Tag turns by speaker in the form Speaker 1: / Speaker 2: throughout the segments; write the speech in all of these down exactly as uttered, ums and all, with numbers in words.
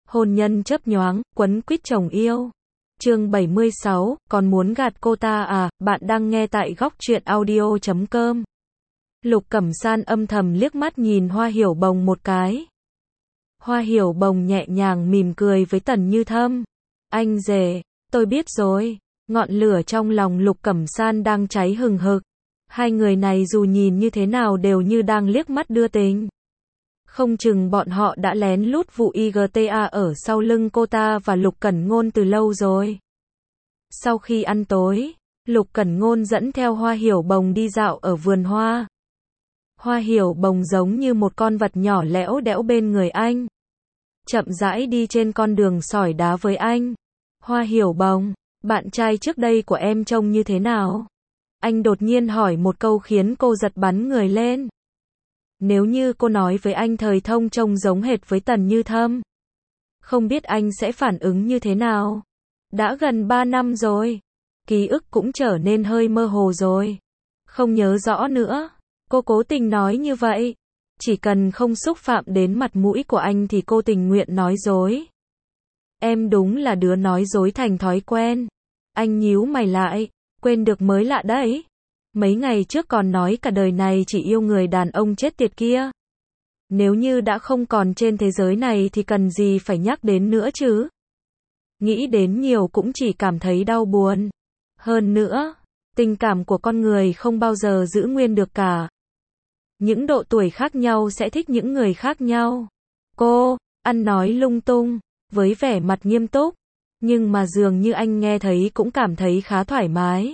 Speaker 1: Hôn nhân chớp nhoáng, quấn quýt chồng yêu. Chương bảy mươi sáu, còn muốn gạt cô ta à? Bạn đang nghe tại góc truyện audio chấm com. Lục Cẩm San âm thầm liếc mắt nhìn Hoa Hiểu Bồng một cái. Hoa Hiểu Bồng nhẹ nhàng mỉm cười với Tần Như Thâm. Anh rể, tôi biết rồi. Ngọn lửa trong lòng Lục Cẩm San đang cháy hừng hực. Hai người này dù nhìn như thế nào đều như đang liếc mắt đưa tình. Không chừng bọn họ đã lén lút vụ i giê tê a ở sau lưng cô ta và Lục Cẩn Ngôn từ lâu rồi. Sau khi ăn tối, Lục Cẩn Ngôn dẫn theo Hoa Hiểu Bồng đi dạo ở vườn hoa. Hoa Hiểu Bồng giống như một con vật nhỏ lẽo đẽo bên người anh. Chậm rãi đi trên con đường sỏi đá với anh. Hoa Hiểu Bồng, bạn trai trước đây của em trông như thế nào? Anh đột nhiên hỏi một câu khiến cô giật bắn người lên. Nếu như cô nói với anh Thời Thông trông giống hệt với Tần Như Thâm, không biết anh sẽ phản ứng như thế nào? Đã gần ba năm rồi, ký ức cũng trở nên hơi mơ hồ rồi. Không nhớ rõ nữa. Cô cố tình nói như vậy. Chỉ cần không xúc phạm đến mặt mũi của anh thì cô tình nguyện nói dối. Em đúng là đứa nói dối thành thói quen. Anh nhíu mày lại, quên được mới lạ đấy. Mấy ngày trước còn nói cả đời này chỉ yêu người đàn ông chết tiệt kia. Nếu như đã không còn trên thế giới này thì cần gì phải nhắc đến nữa chứ? Nghĩ đến nhiều cũng chỉ cảm thấy đau buồn. Hơn nữa, tình cảm của con người không bao giờ giữ nguyên được cả. Những độ tuổi khác nhau sẽ thích những người khác nhau. Cô, ăn nói lung tung, với vẻ mặt nghiêm túc. Nhưng mà dường như anh nghe thấy cũng cảm thấy khá thoải mái.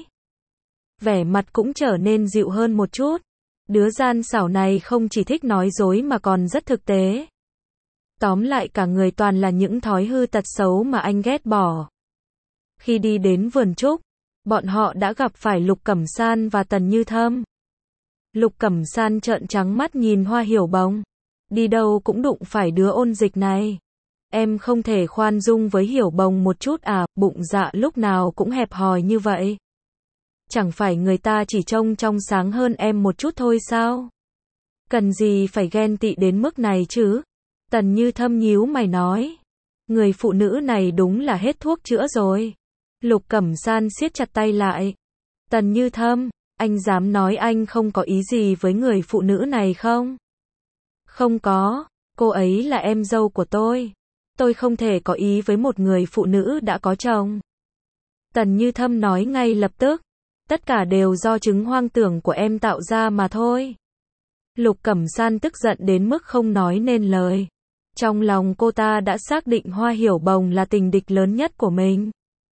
Speaker 1: Vẻ mặt cũng trở nên dịu hơn một chút. Đứa gian xảo này không chỉ thích nói dối mà còn rất thực tế. Tóm lại cả người toàn là những thói hư tật xấu mà anh ghét bỏ. Khi đi đến vườn trúc, bọn họ đã gặp phải Lục Cẩm San và Tần Như Thâm. Lục Cẩm San trợn trắng mắt nhìn Hoa Hiểu Bồng. Đi đâu cũng đụng phải đứa ôn dịch này. Em không thể khoan dung với Hiểu Bồng một chút à? Bụng dạ lúc nào cũng hẹp hòi như vậy. Chẳng phải người ta chỉ trông trong sáng hơn em một chút thôi sao? Cần gì phải ghen tị đến mức này chứ? Tần Như Thâm nhíu mày nói. Người phụ nữ này đúng là hết thuốc chữa rồi. Lục Cẩm San siết chặt tay lại. Tần Như Thâm, anh dám nói anh không có ý gì với người phụ nữ này không? Không có, cô ấy là em dâu của tôi. Tôi không thể có ý với một người phụ nữ đã có chồng. Tần Như Thâm nói ngay lập tức. Tất cả đều do chứng hoang tưởng của em tạo ra mà thôi. Lục Cẩm San tức giận đến mức không nói nên lời. Trong lòng cô ta đã xác định Hoa Hiểu Bồng là tình địch lớn nhất của mình.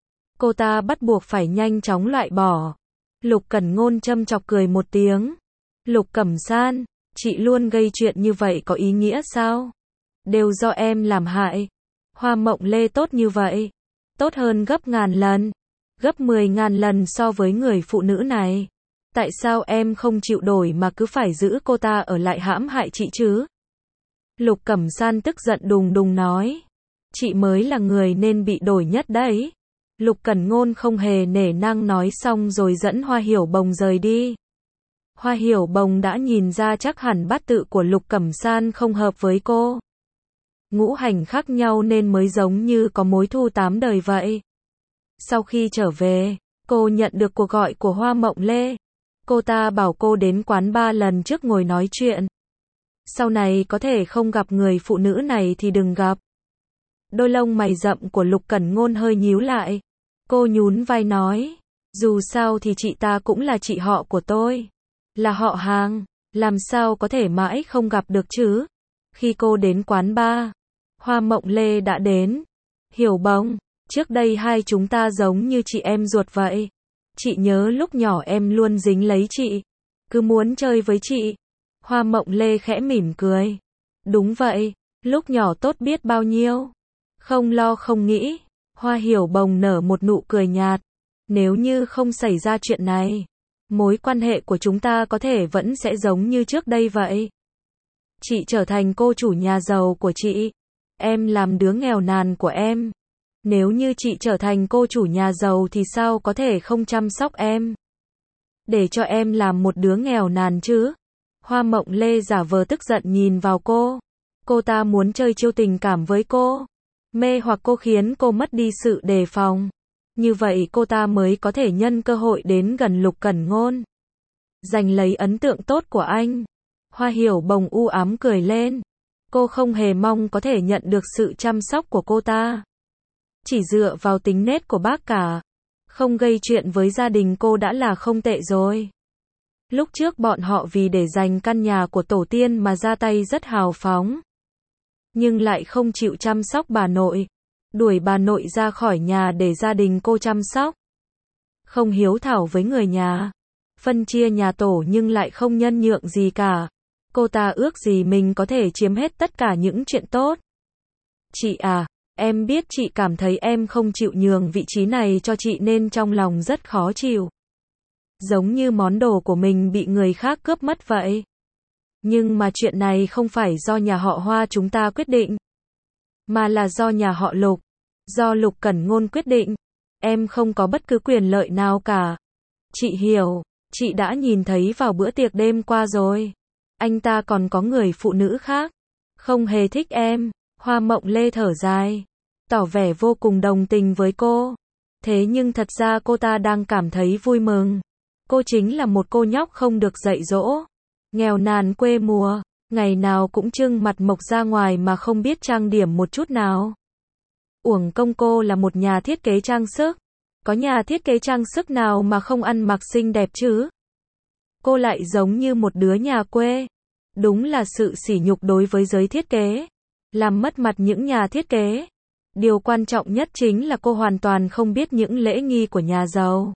Speaker 1: Cô ta bắt buộc phải nhanh chóng loại bỏ. Lục Cẩn Ngôn châm chọc cười một tiếng. Lục Cẩm San, chị luôn gây chuyện như vậy có ý nghĩa sao? Đều do em làm hại. Hoa Mộng Lê tốt như vậy. Tốt hơn gấp ngàn lần. Gấp mười ngàn lần so với người phụ nữ này. Tại sao em không chịu đổi mà cứ phải giữ cô ta ở lại hãm hại chị chứ? Lục Cẩm San tức giận đùng đùng nói. Chị mới là người nên bị đổi nhất đấy. Lục Cẩn Ngôn không hề nể nang nói xong rồi dẫn Hoa Hiểu Bồng rời đi. Hoa Hiểu Bồng đã nhìn ra chắc hẳn bát tự của Lục Cẩm San không hợp với cô. Ngũ hành khác nhau nên mới giống như có mối thù tám đời vậy. Sau khi trở về, cô nhận được cuộc gọi của Hoa Mộng Lê. Cô ta bảo cô đến quán ba lần trước ngồi nói chuyện. Sau này có thể không gặp người phụ nữ này thì đừng gặp. Đôi lông mày rậm của Lục Cẩn Ngôn hơi nhíu lại. Cô nhún vai nói. Dù sao thì chị ta cũng là chị họ của tôi. Là họ hàng. Làm sao có thể mãi không gặp được chứ? Khi cô đến quán ba, Hoa Mộng Lê đã đến. Hiểu Bồng, trước đây hai chúng ta giống như chị em ruột vậy. Chị nhớ lúc nhỏ em luôn dính lấy chị. Cứ muốn chơi với chị. Hoa Mộng Lê khẽ mỉm cười. Đúng vậy, lúc nhỏ tốt biết bao nhiêu. Không lo không nghĩ. Hoa Hiểu Bồng nở một nụ cười nhạt. Nếu như không xảy ra chuyện này, mối quan hệ của chúng ta có thể vẫn sẽ giống như trước đây vậy. Chị trở thành cô chủ nhà giàu của chị. Em làm đứa nghèo nàn của em. Nếu như chị trở thành cô chủ nhà giàu thì sao có thể không chăm sóc em? Để cho em làm một đứa nghèo nàn chứ? Hoa Mộng Lê giả vờ tức giận nhìn vào cô. Cô ta muốn chơi chiêu tình cảm với cô. Mê hoặc cô khiến cô mất đi sự đề phòng. Như vậy cô ta mới có thể nhân cơ hội đến gần Lục Cẩn Ngôn. Giành lấy ấn tượng tốt của anh. Hoa Hiểu Bồng u ám cười lên. Cô không hề mong có thể nhận được sự chăm sóc của cô ta. Chỉ dựa vào tính nết của bác cả. Không gây chuyện với gia đình cô đã là không tệ rồi. Lúc trước bọn họ vì để giành căn nhà của tổ tiên mà ra tay rất hào phóng. Nhưng lại không chịu chăm sóc bà nội. Đuổi bà nội ra khỏi nhà để gia đình cô chăm sóc. Không hiếu thảo với người nhà. Phân chia nhà tổ nhưng lại không nhân nhượng gì cả. Cô ta ước gì mình có thể chiếm hết tất cả những chuyện tốt. Chị à, em biết chị cảm thấy em không chịu nhường vị trí này cho chị nên trong lòng rất khó chịu. Giống như món đồ của mình bị người khác cướp mất vậy. Nhưng mà chuyện này không phải do nhà họ Hoa chúng ta quyết định. Mà là do nhà họ Lục. Do Lục Cẩn Ngôn quyết định. Em không có bất cứ quyền lợi nào cả. Chị hiểu, chị đã nhìn thấy vào bữa tiệc đêm qua rồi. Anh ta còn có người phụ nữ khác. Không hề thích em. Hoa Mộng Lê thở dài. Tỏ vẻ vô cùng đồng tình với cô. Thế nhưng thật ra cô ta đang cảm thấy vui mừng. Cô chính là một cô nhóc không được dạy dỗ. Nghèo nàn quê mùa. Ngày nào cũng trưng mặt mộc ra ngoài mà không biết trang điểm một chút nào. Uổng công cô là một nhà thiết kế trang sức. Có nhà thiết kế trang sức nào mà không ăn mặc xinh đẹp chứ? Cô lại giống như một đứa nhà quê. Đúng là sự sỉ nhục đối với giới thiết kế. Làm mất mặt những nhà thiết kế. Điều quan trọng nhất chính là cô hoàn toàn không biết những lễ nghi của nhà giàu.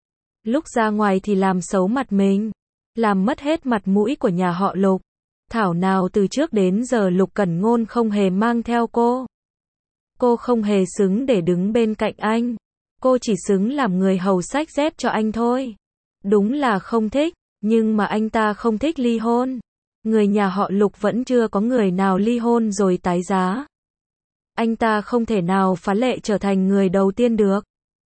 Speaker 1: Lúc ra ngoài thì làm xấu mặt mình. Làm mất hết mặt mũi của nhà họ Lục. Thảo nào từ trước đến giờ Lục Cẩn Ngôn không hề mang theo cô. Cô không hề xứng để đứng bên cạnh anh. Cô chỉ xứng làm người hầu xách dép cho anh thôi. Đúng là không thích, nhưng mà anh ta không thích ly hôn. Người nhà họ Lục vẫn chưa có người nào ly hôn rồi tái giá. Anh ta không thể nào phá lệ trở thành người đầu tiên được.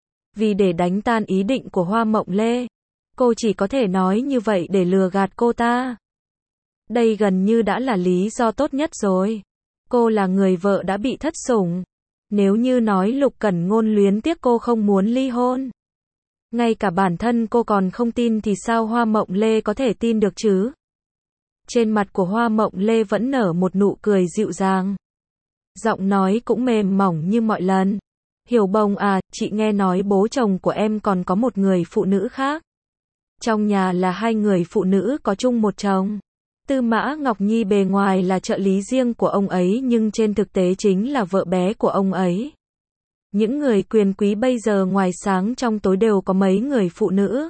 Speaker 1: Vì để đánh tan ý định của Hoa Mộng Lê, cô chỉ có thể nói như vậy để lừa gạt cô ta. Đây gần như đã là lý do tốt nhất rồi. Cô là người vợ đã bị thất sủng. Nếu như nói Lục Cẩn Ngôn luyến tiếc cô không muốn ly hôn. Ngay cả bản thân cô còn không tin thì sao Hoa Mộng Lê có thể tin được chứ? Trên mặt của Hoa Mộng Lê vẫn nở một nụ cười dịu dàng. Giọng nói cũng mềm mỏng như mọi lần. Hiểu Bồng à, chị nghe nói bố chồng của em còn có một người phụ nữ khác. Trong nhà là hai người phụ nữ có chung một chồng. Tư Mã Ngọc Nhi bề ngoài là trợ lý riêng của ông ấy nhưng trên thực tế chính là vợ bé của ông ấy. Những người quyền quý bây giờ ngoài sáng trong tối đều có mấy người phụ nữ.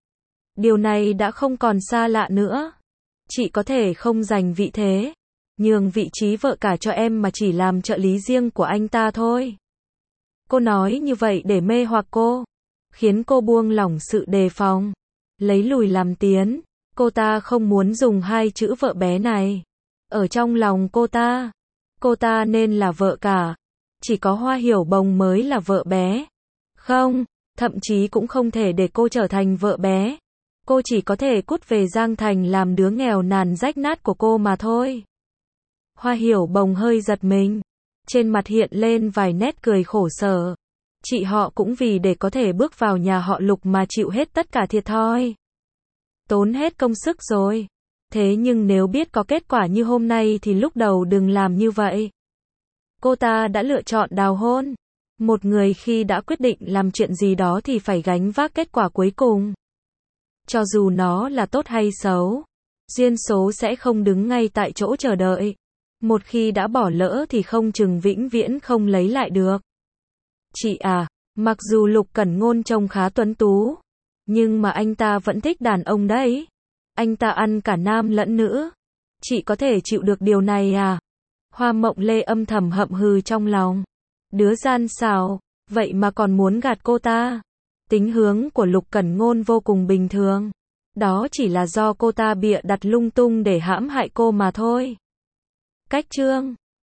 Speaker 1: Điều này đã không còn xa lạ nữa. Chị có thể không giành vị thế, nhường vị trí vợ cả cho em mà chỉ làm trợ lý riêng của anh ta thôi. Cô nói như vậy để mê hoặc cô, khiến cô buông lỏng sự đề phòng, lấy lùi làm tiến. Cô ta không muốn dùng hai chữ vợ bé này. Ở trong lòng cô ta, cô ta nên là vợ cả. Chỉ có Hoa Hiểu Bồng mới là vợ bé. Không, thậm chí cũng không thể để cô trở thành vợ bé. Cô chỉ có thể cút về Giang Thành làm đứa nghèo nàn rách nát của cô mà thôi. Hoa Hiểu Bồng hơi giật mình. Trên mặt hiện lên vài nét cười khổ sở. Chị họ cũng vì để có thể bước vào nhà họ Lục mà chịu hết tất cả thiệt thòi. Tốn hết công sức rồi. Thế nhưng nếu biết có kết quả như hôm nay thì lúc đầu đừng làm như vậy. Cô ta đã lựa chọn đào hôn. Một người khi đã quyết định làm chuyện gì đó thì phải gánh vác kết quả cuối cùng. Cho dù nó là tốt hay xấu, duyên số sẽ không đứng ngay tại chỗ chờ đợi. Một khi đã bỏ lỡ thì không chừng vĩnh viễn không lấy lại được. Chị à, mặc dù Lục Cẩn Ngôn trông khá tuấn tú, nhưng mà anh ta vẫn thích đàn ông đấy. Anh ta ăn cả nam lẫn nữ. Chị có thể chịu được điều này à? Hoa Mộng Lê âm thầm hậm hừ trong lòng. Đứa gian xảo, vậy mà còn muốn gạt cô ta. Tính hướng của Lục Cẩn Ngôn vô cùng bình thường. Đó chỉ là do cô ta bịa đặt lung tung để hãm hại cô mà thôi. Cách chương